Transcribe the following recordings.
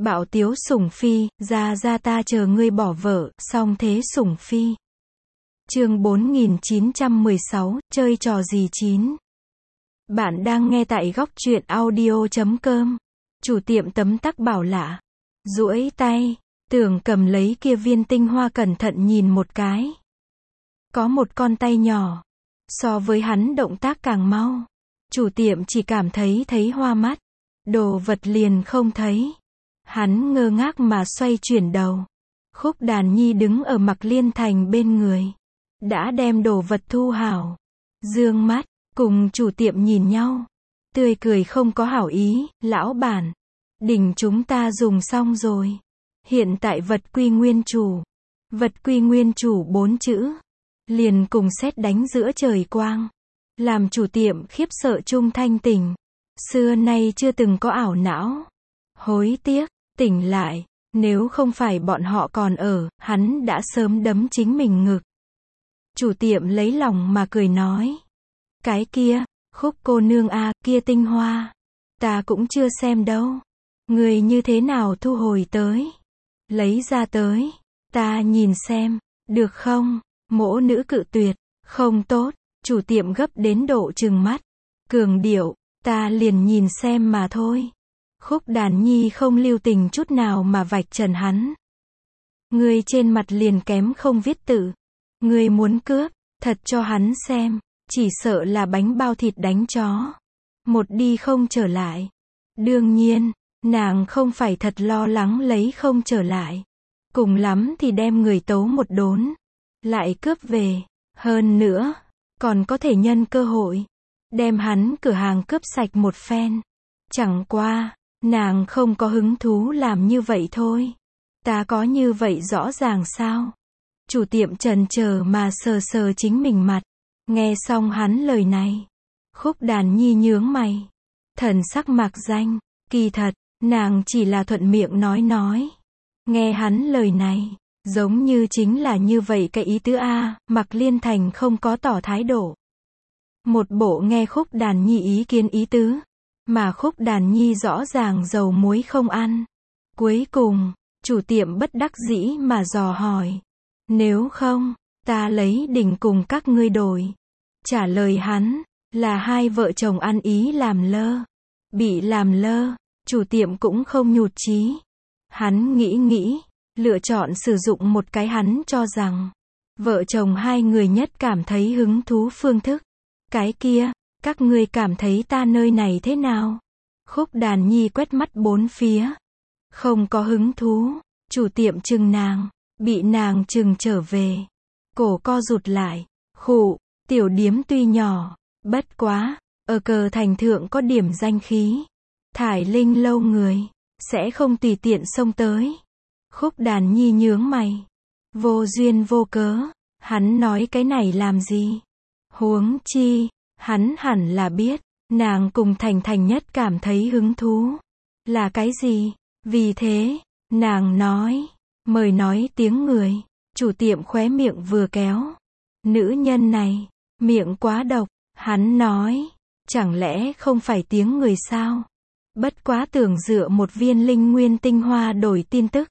Bạo tiếu sủng phi, ra ta chờ ngươi bỏ vợ, xong thế sủng phi. Chương 4916, chơi trò gì 9. Bạn đang nghe tại góc truyện audio.com. Chủ tiệm tấm tắc bảo lạ. Duỗi tay, tưởng cầm lấy kia viên tinh hoa cẩn thận nhìn một cái. Có một con tay nhỏ. So với hắn động tác càng mau. Chủ tiệm chỉ cảm thấy hoa mắt. Đồ vật liền không thấy. Hắn ngơ ngác mà xoay chuyển đầu. Khúc Đàn Nhi đứng ở Mạc Liên Thành bên người. Đã đem đồ vật thu hảo. Dương mắt, cùng chủ tiệm nhìn nhau. Tươi cười không có hảo ý, lão bản. Đỉnh chúng ta dùng xong rồi. Hiện tại vật quy nguyên chủ. Vật quy nguyên chủ 4 chữ. Liền cùng sét đánh giữa trời quang. Làm chủ tiệm khiếp sợ trung thanh tỉnh. Xưa nay chưa từng có ảo não. Hối tiếc, tỉnh lại. Nếu không phải bọn họ còn ở, hắn đã sớm đấm chính mình ngực. Chủ tiệm lấy lòng mà cười nói. Cái kia, Khúc cô nương a, kia tinh hoa. Ta cũng chưa xem đâu. Người như thế nào thu hồi tới? Lấy ra tới. Ta nhìn xem, được không? Mỗ nữ cự tuyệt. Không tốt, chủ tiệm gấp đến độ trừng mắt. Cường điệu, ta liền nhìn xem mà thôi. Khúc Đàn Nhi không lưu tình chút nào mà vạch trần hắn. Người trên mặt liền kém không viết tự. Người muốn cướp, thật cho hắn xem. Chỉ sợ là bánh bao thịt đánh chó. Một đi không trở lại. Đương nhiên, nàng không phải thật lo lắng lấy không trở lại. Cùng lắm thì đem người tấu một đốn. Lại cướp về. Hơn nữa, còn có thể nhân cơ hội. Đem hắn cửa hàng cướp sạch một phen. Chẳng qua, nàng không có hứng thú làm như vậy thôi. Ta có như vậy rõ ràng sao? Chủ tiệm chần chờ mà sờ chính mình mặt. Nghe xong hắn lời này. Khúc Đàn Nhi nhướng mày. Thần sắc mạc danh. Kỳ thật, nàng chỉ là thuận miệng nói. Nghe hắn lời này. Giống như chính là như vậy cái ý tứ a. Mạc Liên Thành không có tỏ thái độ. Một bộ nghe Khúc Đàn Nhi ý kiến ý tứ. Mà Khúc Đàn Nhi rõ ràng dầu muối không ăn. Cuối cùng, chủ tiệm bất đắc dĩ mà dò hỏi. Nếu không, ta lấy đỉnh cùng các ngươi đổi. Trả lời hắn, là hai vợ chồng ăn ý làm lơ. Bị làm lơ, chủ tiệm cũng không nhụt chí. Hắn nghĩ, lựa chọn sử dụng một cái hắn cho rằng, vợ chồng hai người nhất cảm thấy hứng thú phương thức. Cái kia, các ngươi cảm thấy ta nơi này thế nào? Khúc Đàn Nhi quét mắt bốn phía. Không có hứng thú, chủ tiệm chừng nàng, bị nàng chừng trở về. Cổ co rụt lại, khụ, tiểu điếm tuy nhỏ, bất quá, ở cờ thành thượng có điểm danh khí. Thải Linh lâu người, sẽ không tùy tiện xông tới. Khúc Đàn Nhi nhướng mày. Vô duyên vô cớ, hắn nói cái này làm gì? Huống chi, hắn hẳn là biết, nàng cùng Thành nhất cảm thấy hứng thú. Là cái gì? Vì thế, nàng nói, mời nói tiếng người. Chủ tiệm khóe miệng vừa kéo. Nữ nhân này, miệng quá độc. Hắn nói, chẳng lẽ không phải tiếng người sao? Bất quá tưởng dựa một viên linh nguyên tinh hoa đổi tin tức.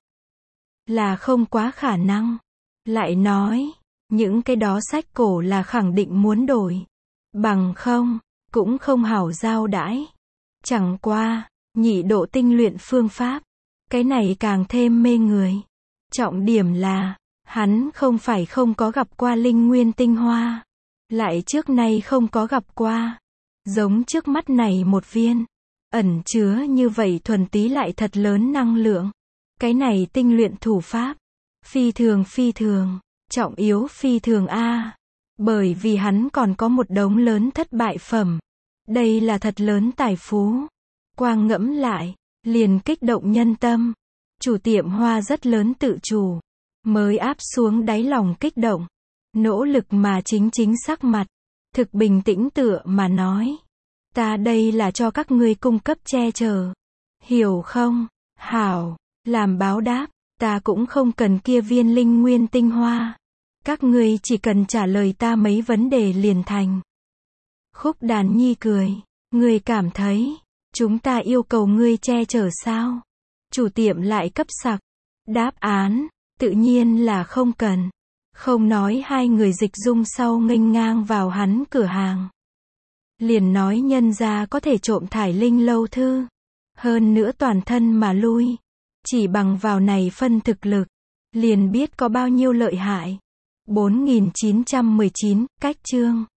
Là không quá khả năng. Lại nói, những cái đó sách cổ là khẳng định muốn đổi. Bằng không, cũng không hảo giao đãi. Chẳng qua, nhị độ tinh luyện phương pháp. Cái này càng thêm mê người. Trọng điểm là, hắn không phải không có gặp qua linh nguyên tinh hoa. Lại trước nay không có gặp qua. Giống trước mắt này một viên. Ẩn chứa như vậy thuần túy lại thật lớn năng lượng. Cái này tinh luyện thủ pháp. Phi thường. Trọng yếu phi thường a. Bởi vì hắn còn có một đống lớn thất bại phẩm. Đây là thật lớn tài phú. Quang ngẫm lại, liền kích động nhân tâm. Chủ tiệm hoa rất lớn tự chủ. Mới áp xuống đáy lòng kích động. Nỗ lực mà chính sắc mặt. Thực bình tĩnh tựa mà nói. Ta đây là cho các ngươi cung cấp che chở. Hiểu không? Hảo. Làm báo đáp. Ta cũng không cần kia viên linh nguyên tinh hoa. Các ngươi chỉ cần trả lời ta mấy vấn đề liền thành. Khúc Đàn Nhi cười. Ngươi cảm thấy, chúng ta yêu cầu ngươi che chở sao? Chủ tiệm lại cấp sặc. Đáp án, tự nhiên là không cần. Không nói hai người dịch dung sau nghênh ngang vào hắn cửa hàng. Liền nói nhân gia có thể trộm Thải Linh lâu thư. Hơn nữa toàn thân mà lui. Chỉ bằng vào này phân thực lực. Liền biết có bao nhiêu lợi hại. 4919, cách chương.